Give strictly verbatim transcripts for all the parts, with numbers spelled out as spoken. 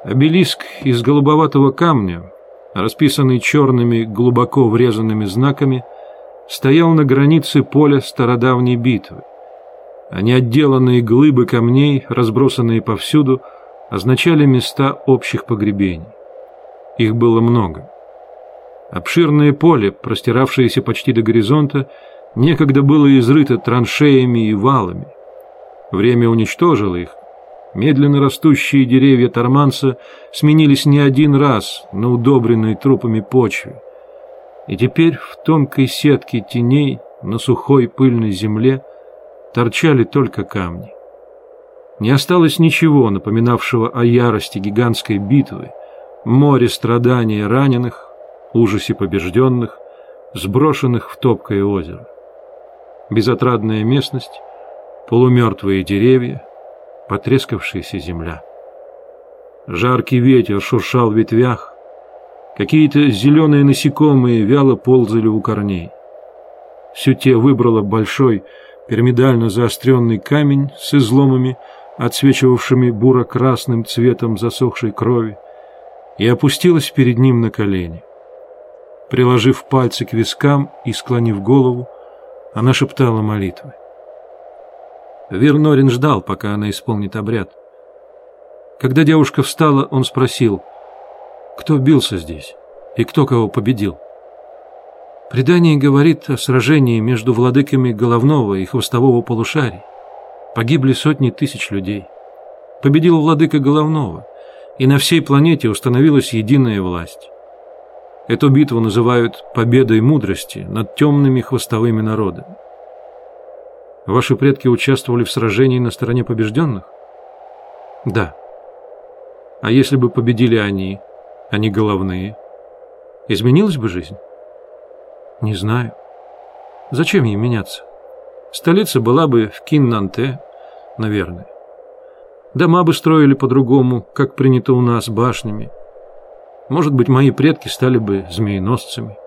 Обелиск из голубоватого камня, расписанный черными глубоко врезанными знаками, стоял на границе поля стародавней битвы, а неотделанные глыбы камней, разбросанные повсюду, означали места общих погребений. Их было много. Обширное поле, простиравшееся почти до горизонта, некогда было изрыто траншеями и валами. Время уничтожило их. Медленно растущие деревья Торманса сменились не один раз на удобренной трупами почве. И теперь в тонкой сетке теней на сухой пыльной земле торчали только камни. Не осталось ничего, напоминавшего о ярости гигантской битвы, море страданий раненых, ужасе побежденных, сброшенных в топкое озеро. Безотрадная местность, полумертвые деревья, потрескавшаяся земля. Жаркий ветер шуршал в ветвях, какие-то зеленые насекомые вяло ползали у корней. Сюте выбрала большой пирамидально заостренный камень с изломами, отсвечивавшими буро-красным цветом засохшей крови, и опустилась перед ним на колени. Приложив пальцы к вискам и склонив голову, она шептала молитвы. Вирнорин ждал, пока она исполнит обряд. Когда девушка встала, он спросил, кто бился здесь и кто кого победил. Предание говорит о сражении между владыками головного и хвостового полушарий. Погибли сотни тысяч людей. Победил владыка головного, и на всей планете установилась единая власть. Эту битву называют победой мудрости над темными хвостовыми народами. Ваши предки участвовали в сражении на стороне побежденных? Да. А если бы победили они, они головные, изменилась бы жизнь? Не знаю. Зачем ей меняться? Столица была бы в Киннанте, наверное. Дома бы строили по-другому, как принято у нас, башнями. Может быть, мои предки стали бы змееносцами.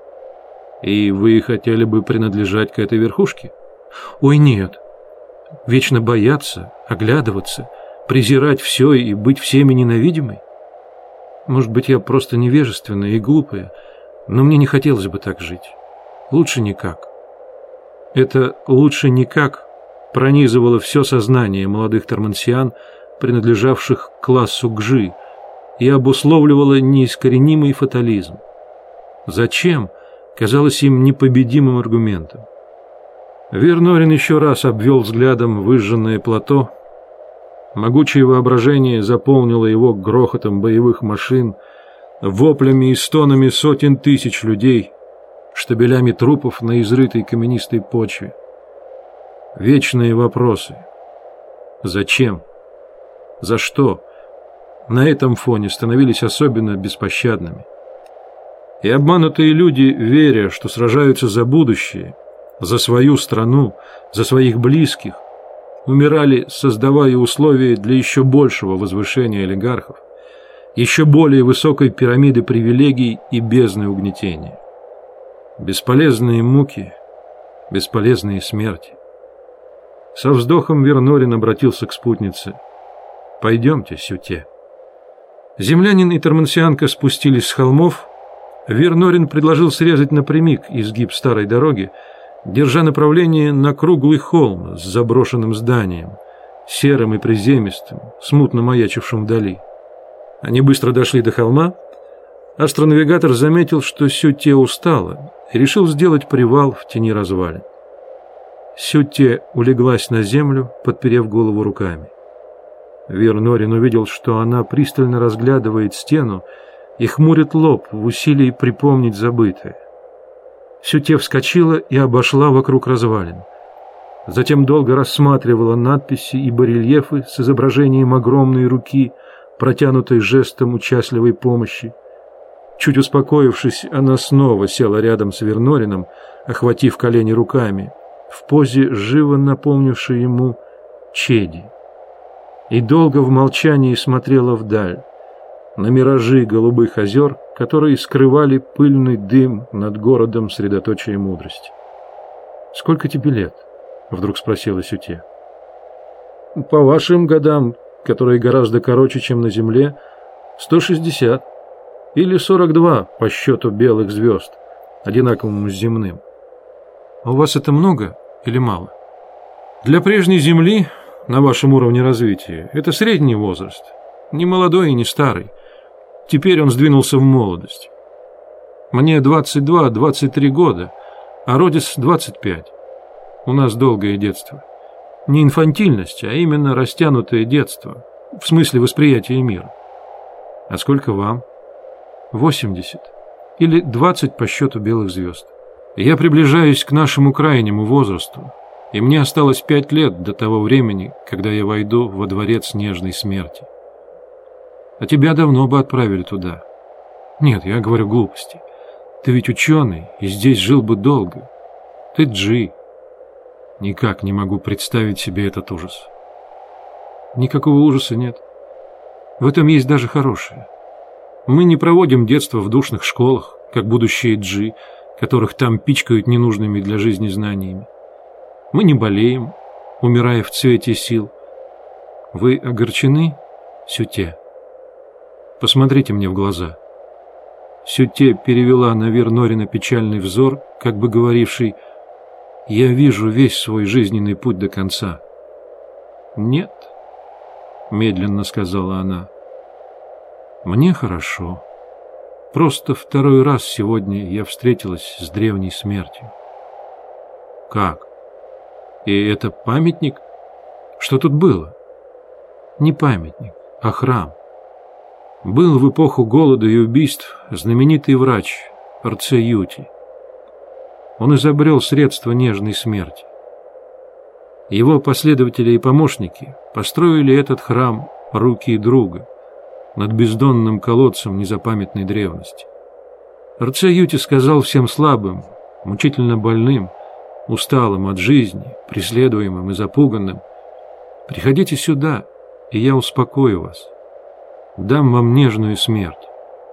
И вы хотели бы принадлежать к этой верхушке? Ой, нет. Вечно бояться, оглядываться, презирать все и быть всеми ненавидимой? Может быть, я просто невежественная и глупая, но мне не хотелось бы так жить. Лучше никак. Это «лучше никак» пронизывало все сознание молодых тормансиан, принадлежавших к классу Гжи, и обусловливало неискоренимый фатализм. Зачем казалось им непобедимым аргументом. Вирнорин еще раз обвел взглядом выжженное плато. Могучее воображение заполнило его грохотом боевых машин, воплями и стонами сотен тысяч людей, штабелями трупов на изрытой каменистой почве. Вечные вопросы. Зачем? За что? На этом фоне становились особенно беспощадными. И обманутые люди, веря, что сражаются за будущее, за свою страну, за своих близких, умирали, создавая условия для еще большего возвышения олигархов, еще более высокой пирамиды привилегий и бездны угнетения. Бесполезные муки, бесполезные смерти. Со вздохом Вирнорин обратился к спутнице. «Пойдемте, Сюте». Землянин и тормансианка спустились с холмов. Вирнорин предложил срезать напрямик изгиб старой дороги, держа направление на круглый холм с заброшенным зданием, серым и приземистым, смутно маячившим вдали. Они быстро дошли до холма. Астронавигатор заметил, что Сюте устала, и решил сделать привал в тени развалин. Сюте улеглась на землю, подперев голову руками. Вирнорин увидел, что она пристально разглядывает стену и хмурит лоб в усилии припомнить забытое. Сюте вскочила и обошла вокруг развалин. Затем долго рассматривала надписи и барельефы с изображением огромной руки, протянутой жестом участливой помощи. Чуть успокоившись, она снова села рядом с Вирнорином, охватив колени руками, в позе, живо напомнившей ему Чеди. И долго в молчании смотрела вдаль, на миражи голубых озер, которые скрывали пыльный дым над городом средоточия мудрости. «Сколько тебе лет?» — вдруг спросила Сюте. «По вашим годам, которые гораздо короче, чем на земле, сто шестьдесят или сорок два по счету белых звезд, одинаковому с земным. А у вас это много или мало? Для прежней Земли, на вашем уровне развития, это средний возраст, не молодой и не старый. Теперь он сдвинулся в молодость. Мне двадцать два — двадцать три года, а Родис двадцать пять. У нас долгое детство. Не инфантильность, а именно растянутое детство, в смысле восприятия мира. А сколько вам? восемьдесят. Или двадцать по счету белых звезд. Я приближаюсь к нашему крайнему возрасту, и мне осталось пять лет до того времени, когда я войду во дворец нежной смерти. А тебя давно бы отправили туда. Нет, я говорю глупости. Ты ведь ученый, и здесь жил бы долго. Ты Джи. Никак не могу представить себе этот ужас. Никакого ужаса нет. В этом есть даже хорошее. Мы не проводим детство в душных школах, как будущие Джи, которых там пичкают ненужными для жизни знаниями. Мы не болеем, умирая в цвете сил. Вы огорчены, Сюте? Посмотрите мне в глаза. Сюте перевела на Вир Норина печальный взор, как бы говоривший: «Я вижу весь свой жизненный путь до конца». «Нет», — медленно сказала она, — «мне хорошо. Просто второй раз сегодня я встретилась с древней смертью». «Как? И это памятник? Что тут было?» «Не памятник, а храм. Был в эпоху голода и убийств знаменитый врач Рце Юти. Он изобрел средства нежной смерти. Его последователи и помощники построили этот храм руки друга над бездонным колодцем незапамятной древности. Рце Юти сказал всем слабым, мучительно больным, усталым от жизни, преследуемым и запуганным: «Приходите сюда, и я успокою вас. Дам вам нежную смерть.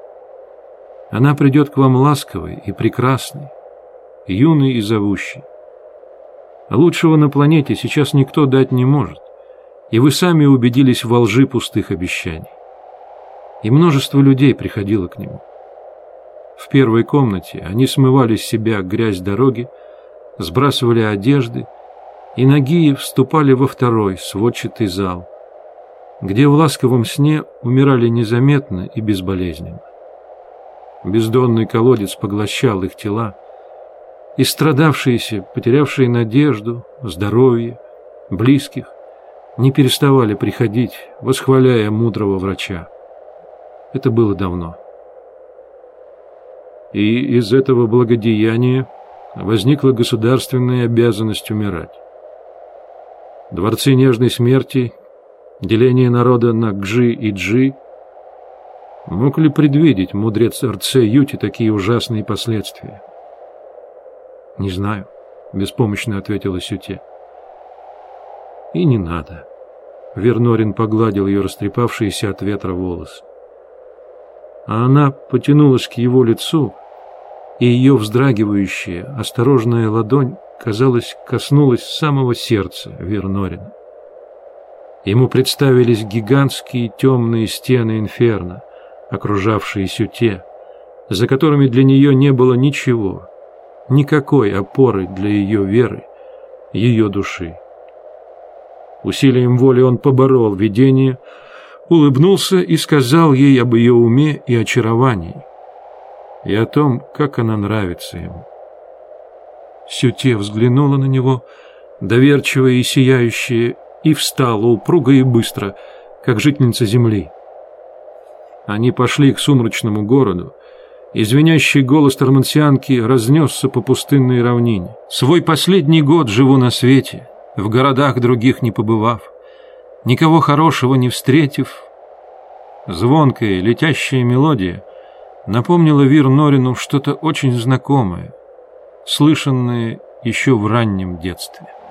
Она придет к вам ласковой и прекрасной, юной и зовущей. А лучшего на планете сейчас никто дать не может, и вы сами убедились во лжи пустых обещаний». И множество людей приходило к нему. В первой комнате они смывали с себя грязь дороги, сбрасывали одежды, и ноги вступали во второй сводчатый зал, где в ласковом сне умирали незаметно и безболезненно. Бездонный колодец поглощал их тела, и страдавшиеся, потерявшие надежду, здоровье, близких, не переставали приходить, восхваляя мудрого врача. Это было давно. И из этого благодеяния возникла государственная обязанность умирать. Дворцы нежной смерти, деление народа на Гжи и Джи. Мог ли предвидеть мудрец Рце Юти такие ужасные последствия? «Не знаю», — беспомощно ответила Сюте. «И не надо». Вир Норин погладил ее растрепавшиеся от ветра волосы. А она потянулась к его лицу, и ее вздрагивающая, осторожная ладонь, казалось, коснулась самого сердца Вир Норина. Ему представились гигантские темные стены инферно, окружавшие Сюте, за которыми для нее не было ничего, никакой опоры для ее веры, ее души. Усилием воли он поборол видение, улыбнулся и сказал ей об ее уме и очаровании, и о том, как она нравится ему. Сюте взглянула на него, доверчивая и сияющая, и встала упруго и быстро, как жительница земли. Они пошли к сумрачному городу, и звенящий голос тормансианки разнесся по пустынной равнине. «Свой последний год живу на свете, в городах других не побывав, никого хорошего не встретив». Звонкая, летящая мелодия напомнила Вир Норину что-то очень знакомое, слышанное еще в раннем детстве.